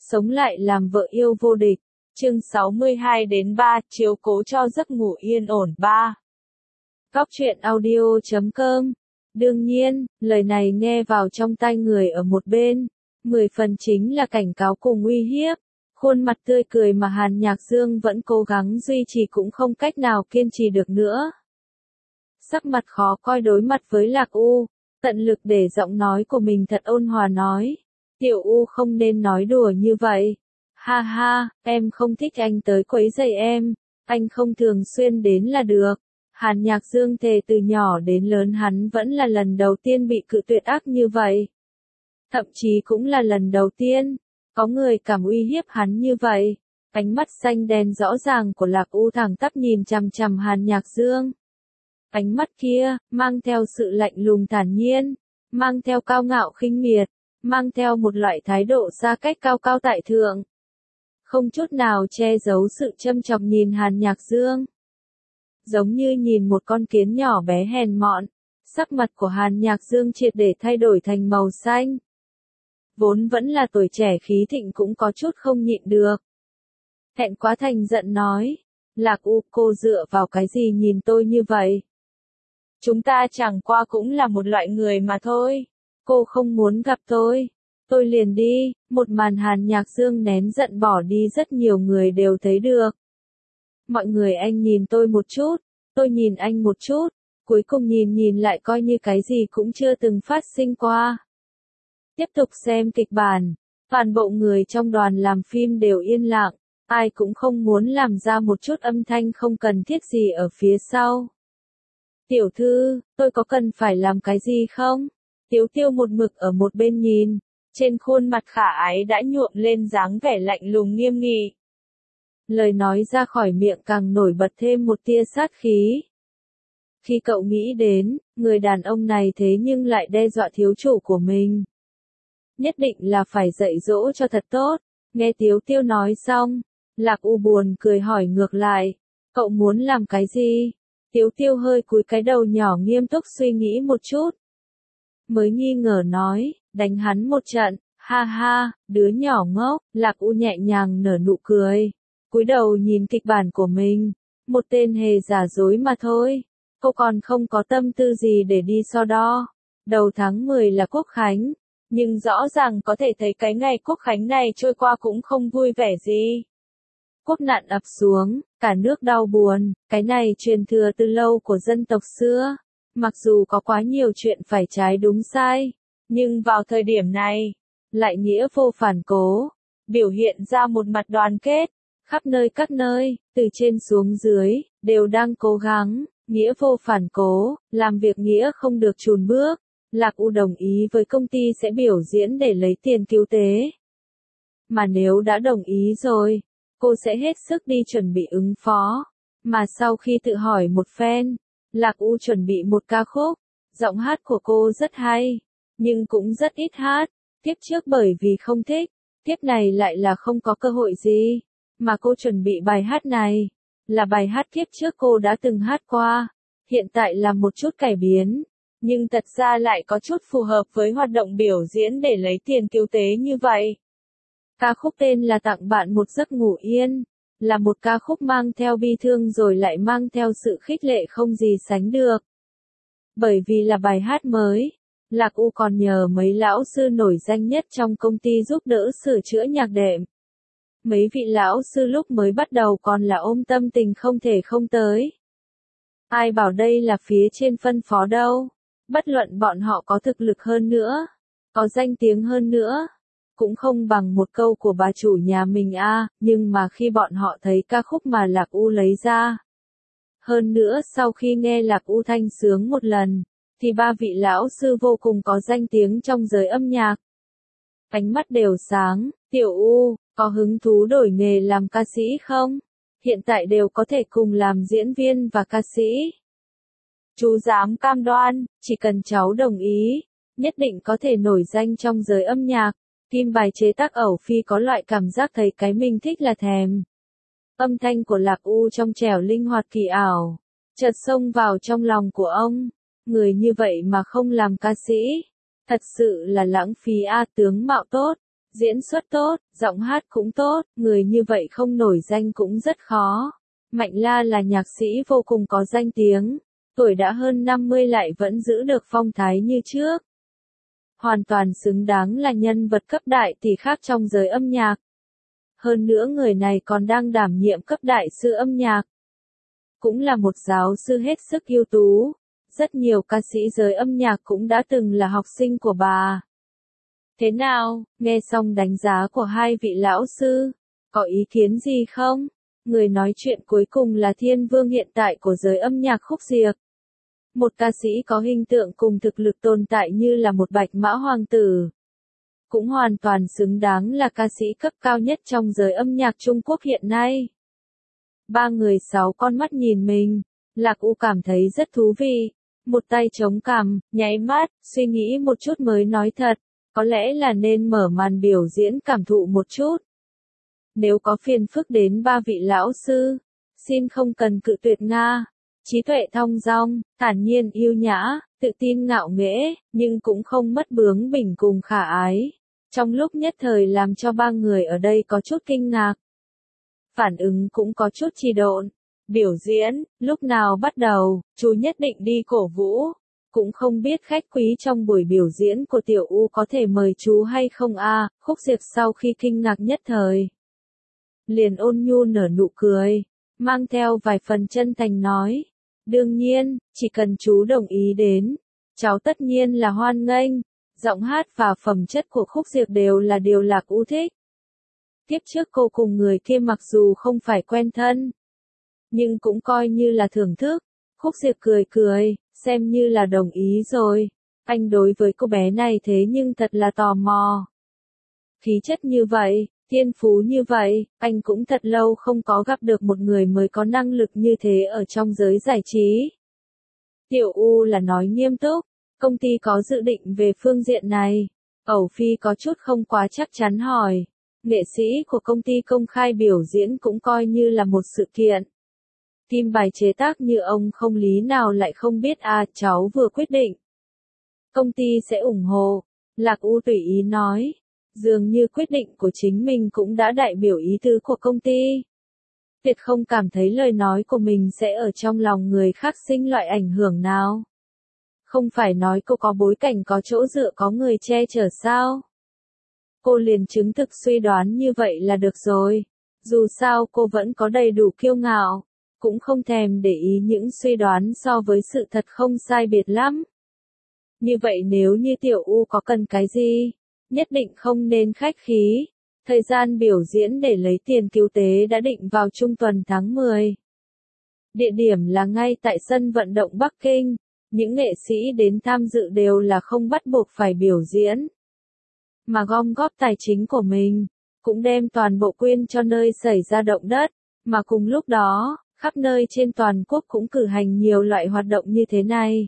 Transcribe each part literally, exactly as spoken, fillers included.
sống lại làm vợ yêu vô địch. Chương sáu mươi hai đến ba, chiếu cố cho giấc ngủ yên ổn ba. Góc truyện audio chấm com. Đương nhiên, lời này nghe vào trong tai người ở một bên, mười phần chính là cảnh cáo cùng uy hiếp. Khuôn mặt tươi cười mà Hàn Nhạc Dương vẫn cố gắng duy trì cũng không cách nào kiên trì được nữa. Sắc mặt khó coi đối mặt với Lạc U, tận lực để giọng nói của mình thật ôn hòa nói. Tiểu U không nên nói đùa như vậy. Ha ha, em không thích anh tới quấy rầy em, anh không thường xuyên đến là được. Hàn Nhạc Dương thề từ nhỏ đến lớn hắn vẫn là lần đầu tiên bị cự tuyệt ác như vậy. Thậm chí cũng là lần đầu tiên, có người cảm uy hiếp hắn như vậy. Ánh mắt xanh đen rõ ràng của Lạc U thẳng tắp nhìn chằm chằm Hàn Nhạc Dương. Ánh mắt kia, mang theo sự lạnh lùng thản nhiên, mang theo cao ngạo khinh miệt, mang theo một loại thái độ xa cách cao cao tại thượng. Không chút nào che giấu sự châm chọc nhìn Hàn Nhạc Dương. Giống như nhìn một con kiến nhỏ bé hèn mọn, sắc mặt của Hàn Nhạc Dương triệt để thay đổi thành màu xanh. Vốn vẫn là tuổi trẻ khí thịnh cũng có chút không nhịn được. Hẹn quá thành giận nói, Lạc U, cô dựa vào cái gì nhìn tôi như vậy? Chúng ta chẳng qua cũng là một loại người mà thôi. Cô không muốn gặp tôi, tôi liền đi. Một màn Hàn Nhạc Dương nén giận bỏ đi rất nhiều người đều thấy được. Mọi người anh nhìn tôi một chút, tôi nhìn anh một chút, cuối cùng nhìn nhìn lại coi như cái gì cũng chưa từng phát sinh qua. Tiếp tục xem kịch bản, toàn bộ người trong đoàn làm phim đều yên lặng, ai cũng không muốn làm ra một chút âm thanh không cần thiết gì ở phía sau. Tiểu thư, tôi có cần phải làm cái gì không? Tiếu Tiêu một mực ở một bên nhìn, trên khuôn mặt khả ái đã nhuộm lên dáng vẻ lạnh lùng nghiêm nghị. Lời nói ra khỏi miệng càng nổi bật thêm một tia sát khí. Khi cậu nghĩ đến, người đàn ông này thế nhưng lại đe dọa thiếu chủ của mình. Nhất định là phải dạy dỗ cho thật tốt. Nghe Tiếu Tiêu nói xong, Lạc U buồn cười hỏi ngược lại, cậu muốn làm cái gì? Tiếu Tiêu hơi cúi cái đầu nhỏ nghiêm túc suy nghĩ một chút. Mới nghi ngờ nói, đánh hắn một trận, ha ha, đứa nhỏ ngốc. Lạc U nhẹ nhàng nở nụ cười, cúi đầu nhìn kịch bản của mình, một tên hề giả dối mà thôi. Cô còn không có tâm tư gì để đi so đo. Đầu tháng mười là Quốc Khánh, nhưng rõ ràng có thể thấy cái ngày Quốc Khánh này trôi qua cũng không vui vẻ gì. Quốc nạn ập xuống, cả nước đau buồn, cái này truyền thừa từ lâu của dân tộc xưa. Mặc dù có quá nhiều chuyện phải trái đúng sai, nhưng vào thời điểm này, lại nghĩa vô phản cố, biểu hiện ra một mặt đoàn kết, khắp nơi các nơi, từ trên xuống dưới, đều đang cố gắng, nghĩa vô phản cố, làm việc nghĩa không được chùn bước. Lạc U đồng ý với công ty sẽ biểu diễn để lấy tiền cứu tế. Mà nếu đã đồng ý rồi, cô sẽ hết sức đi chuẩn bị ứng phó. Mà sau khi tự hỏi một phen, Lạc U chuẩn bị một ca khúc. Giọng hát của cô rất hay, nhưng cũng rất ít hát. Tiếp trước bởi vì không thích, tiếp này lại là không có cơ hội gì. Mà cô chuẩn bị bài hát này, là bài hát tiếp trước cô đã từng hát qua. Hiện tại là một chút cải biến, nhưng thật ra lại có chút phù hợp với hoạt động biểu diễn để lấy tiền cứu tế như vậy. Ca khúc tên là Tặng Bạn Một Giấc Ngủ Yên, là một ca khúc mang theo bi thương rồi lại mang theo sự khích lệ không gì sánh được. Bởi vì là bài hát mới, Lạc U còn nhờ mấy lão sư nổi danh nhất trong công ty giúp đỡ sửa chữa nhạc đệm. Mấy vị lão sư lúc mới bắt đầu còn là ôm tâm tình không thể không tới. Ai bảo đây là phía trên phân phó đâu. Bất luận bọn họ có thực lực hơn nữa, có danh tiếng hơn nữa, cũng không bằng một câu của bà chủ nhà mình a. À, nhưng mà khi bọn họ thấy ca khúc mà Lạc U lấy ra, hơn nữa sau khi nghe Lạc U thanh sướng một lần, thì ba vị lão sư vô cùng có danh tiếng trong giới âm nhạc. Ánh mắt đều sáng, Tiểu U, có hứng thú đổi nghề làm ca sĩ không? Hiện tại đều có thể cùng làm diễn viên và ca sĩ. Chú dám cam đoan, chỉ cần cháu đồng ý, nhất định có thể nổi danh trong giới âm nhạc. Kim bài chế tác ẩu phi có loại cảm giác thấy cái mình thích là thèm. Âm thanh của Lạc U trong trẻo linh hoạt kỳ ảo, chợt xông vào trong lòng của ông. Người như vậy mà không làm ca sĩ, thật sự là lãng phí a. Tướng mạo tốt, diễn xuất tốt, giọng hát cũng tốt, người như vậy không nổi danh cũng rất khó. Mạnh La là nhạc sĩ vô cùng có danh tiếng, tuổi đã hơn năm mươi lại vẫn giữ được phong thái như trước. Hoàn toàn xứng đáng là nhân vật cấp đại tỷ khác trong giới âm nhạc. Hơn nữa người này còn đang đảm nhiệm cấp đại sư âm nhạc. Cũng là một giáo sư hết sức ưu tú. Rất nhiều ca sĩ giới âm nhạc cũng đã từng là học sinh của bà. Thế nào, nghe xong đánh giá của hai vị lão sư, có ý kiến gì không? Người nói chuyện cuối cùng là thiên vương hiện tại của giới âm nhạc Khúc Diệp. Một ca sĩ có hình tượng cùng thực lực tồn tại như là một bạch mã hoàng tử. Cũng hoàn toàn xứng đáng là ca sĩ cấp cao nhất trong giới âm nhạc Trung Quốc hiện nay. Ba người sáu con mắt nhìn mình, Lạc U cảm thấy rất thú vị. Một tay chống cằm, nháy mắt, suy nghĩ một chút mới nói thật, có lẽ là nên mở màn biểu diễn cảm thụ một chút. Nếu có phiền phức đến ba vị lão sư, xin không cần cự tuyệt Nga. Trí tuệ thong dong, thản nhiên yêu nhã, tự tin ngạo nghễ, nhưng cũng không mất bướng bỉnh cùng khả ái. Trong lúc nhất thời làm cho ba người ở đây có chút kinh ngạc. Phản ứng cũng có chút trì độn. Biểu diễn, lúc nào bắt đầu, chú nhất định đi cổ vũ. Cũng không biết khách quý trong buổi biểu diễn của Tiểu U có thể mời chú hay không a. À, Khúc Diệp sau khi kinh ngạc nhất thời. Liền ôn nhu nở nụ cười, mang theo vài phần chân thành nói. Đương nhiên, chỉ cần chú đồng ý đến, cháu tất nhiên là hoan nghênh. Giọng hát và phẩm chất của Khúc Diệp đều là điều Lạc U thích. Tiếp trước cô cùng người kia mặc dù không phải quen thân, nhưng cũng coi như là thưởng thức. Khúc Diệp cười cười, xem như là đồng ý rồi. Anh đối với cô bé này thế nhưng thật là tò mò. Khí chất như vậy, thiên phú như vậy, anh cũng thật lâu không có gặp được một người mới có năng lực như thế ở trong giới giải trí. Tiểu U là nói nghiêm túc, công ty có dự định về phương diện này. Ẩu Phi có chút không quá chắc chắn hỏi. Nghệ sĩ của công ty công khai biểu diễn cũng coi như là một sự kiện. Kim bài chế tác như ông không lý nào lại không biết à, cháu vừa quyết định. Công ty sẽ ủng hộ. Lạc U tùy ý nói. Dường như quyết định của chính mình cũng đã đại biểu ý tứ của công ty. Tuyệt không cảm thấy lời nói của mình sẽ ở trong lòng người khác sinh loại ảnh hưởng nào. Không phải nói cô có bối cảnh có chỗ dựa có người che chở sao? Cô liền chứng thực suy đoán như vậy là được rồi. Dù sao cô vẫn có đầy đủ kiêu ngạo, cũng không thèm để ý những suy đoán so với sự thật không sai biệt lắm. Như vậy nếu như Tiểu U có cần cái gì, nhất định không nên khách khí. Thời gian biểu diễn để lấy tiền cứu tế đã định vào trung tuần tháng mười. Địa điểm là ngay tại sân vận động Bắc Kinh. Những nghệ sĩ đến tham dự đều là không bắt buộc phải biểu diễn, mà gom góp tài chính của mình, cũng đem toàn bộ quyên cho nơi xảy ra động đất, mà cùng lúc đó, khắp nơi trên toàn quốc cũng cử hành nhiều loại hoạt động như thế này.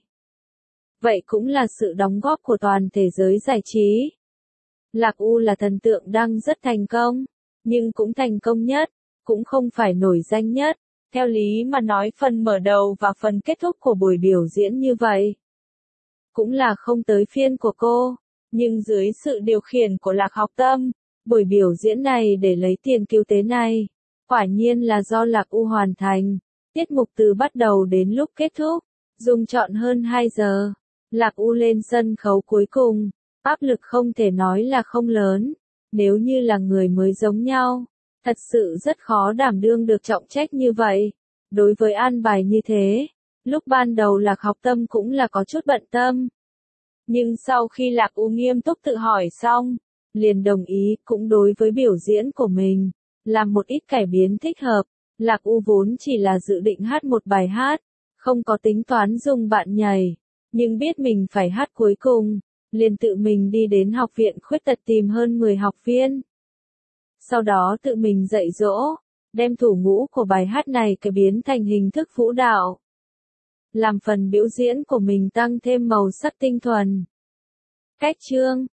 Vậy cũng là sự đóng góp của toàn thế giới giải trí. Lạc U là thần tượng đang rất thành công, nhưng cũng thành công nhất, cũng không phải nổi danh nhất. Theo lý mà nói phần mở đầu và phần kết thúc của buổi biểu diễn như vậy, cũng là không tới phiên của cô. Nhưng dưới sự điều khiển của Lạc Học Tâm, buổi biểu diễn này để lấy tiền cứu tế này, quả nhiên là do Lạc U hoàn thành. Tiết mục từ bắt đầu đến lúc kết thúc, dùng trọn hơn hai giờ. Lạc U lên sân khấu cuối cùng, áp lực không thể nói là không lớn. Nếu như là người mới giống nhau, thật sự rất khó đảm đương được trọng trách như vậy. Đối với an bài như thế, lúc ban đầu Lạc Học Tâm cũng là có chút bận tâm. Nhưng sau khi Lạc U nghiêm túc tự hỏi xong, liền đồng ý cũng đối với biểu diễn của mình, làm một ít cải biến thích hợp. Lạc U vốn chỉ là dự định hát một bài hát, không có tính toán dùng bạn nhảy, nhưng biết mình phải hát cuối cùng, liền tự mình đi đến học viện khuyết tật tìm hơn mười học viên. Sau đó tự mình dạy dỗ, đem thủ ngữ của bài hát này cải biến thành hình thức vũ đạo. Làm phần biểu diễn của mình tăng thêm màu sắc tinh thuần. Cách chương